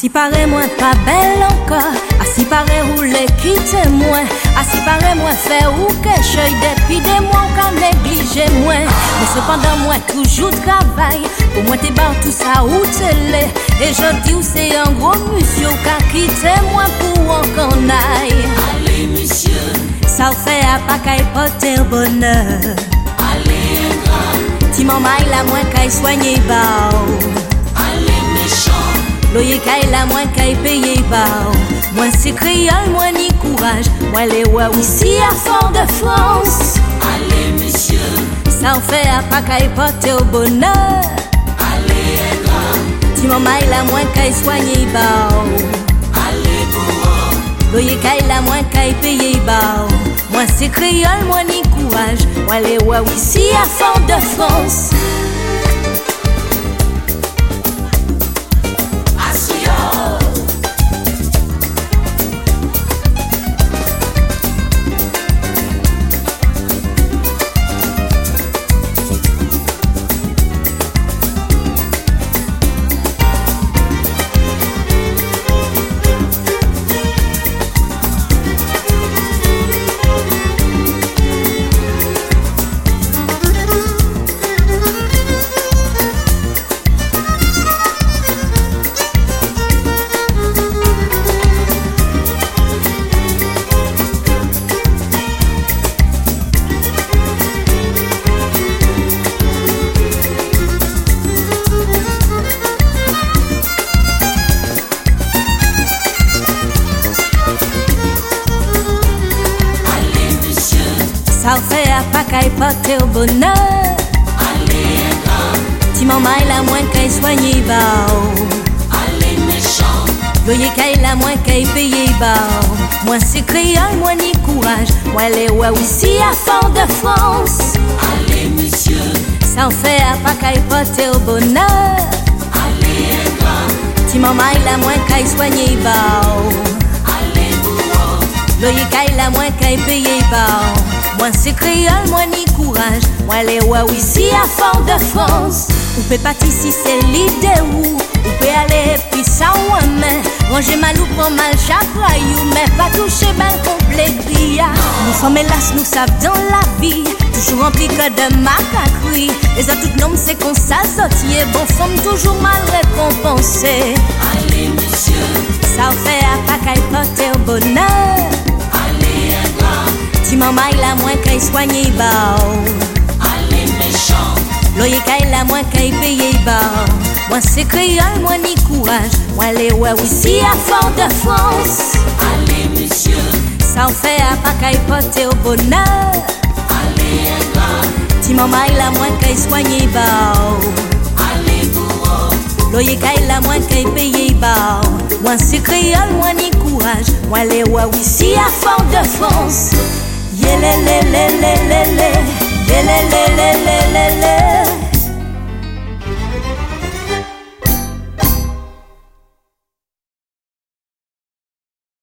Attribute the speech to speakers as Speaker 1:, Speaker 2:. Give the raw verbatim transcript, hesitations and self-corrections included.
Speaker 1: Assis paraît moi pas belle encore, assis paraît rouler quitte moi, assis paraît moi faire ou que cheuille depuis des mois qu'à négliger moi. Mais cependant moi toujours travail, pour moi t'es barre tout ça ou télé. Et je dis c'est un gros monsieur qu'a quitté moi pour en qu'on aille.
Speaker 2: Allez monsieur,
Speaker 1: ça fait à pas qu'à porter bonheur.
Speaker 2: allez ingrat,
Speaker 1: ti maman il a moins qu'à soigner bao.
Speaker 2: allez méchant,
Speaker 1: Loye kay la moins kay paye bao. Moi c'est créole, moi ni courage. Moi les ouais aussi à fond de France.
Speaker 2: allez monsieur,
Speaker 1: Ça en fait à pas kay porter au bonheur.
Speaker 2: allez ingrat,
Speaker 1: Ti maman il a moins kay soigner bao.
Speaker 2: allez bourreau,
Speaker 1: Loye kay la moins kay paye bao. Moi c'est créole, moi ni courage. Moi les ouais aussi à fond de France. Ça fait à pas qu'à porter au bonheur.
Speaker 2: allez ingrat,
Speaker 1: Ti maman il a moins qu'à soigner bao.
Speaker 2: allez méchant,
Speaker 1: Loye kay la moins qu'à payer bao. Moi c'est créole, moi ni courage. Moi les ouais aussi à fond de France.
Speaker 2: allez monsieur,
Speaker 1: Ça en fait à pas qu'à porter au bonheur.
Speaker 2: allez ingrat,
Speaker 1: Ti maman il a moins qu'à soigner bao.
Speaker 2: allez bourreau,
Speaker 1: Loye kay la moins qu'à payer bao. Moi c'est créole, moi ni courage. Moi les ouais aussi à fond de France. Ou peut partir si c'est l'idée ou ou peut aller puis ça ou un main. Ranger mal ou prend mal chapraillou. Mais pas toucher ben complet cria. Nous sommes hélas, nous savons dans la vie. Toujours rempli que de macacri. Les autres tout noms c'est qu'on s'associe. Bon femme toujours mal récompensée.
Speaker 2: allez monsieur,
Speaker 1: Ça fait à pas qu'à porter au bonheur.
Speaker 2: allez ingrat,
Speaker 1: Ti maman il a moins qu'à soigner bao.
Speaker 2: allez méchant,
Speaker 1: Loye kay la moins qu'à payer bao. Moi c'est créole, moi ni courage. Moi les ouais aussi à fond de France.
Speaker 2: allez monsieur,
Speaker 1: Ça en fait à pas qu'à porter au bonheur.
Speaker 2: allez ingrat,
Speaker 1: Ti maman il a moins qu'à soigner bao.
Speaker 2: allez bourreau,
Speaker 1: Loye kay la moins qu'à payer bao. Moi c'est créole, moi ni courage. Moi les ouais aussi à fond de France. Yelelelelele.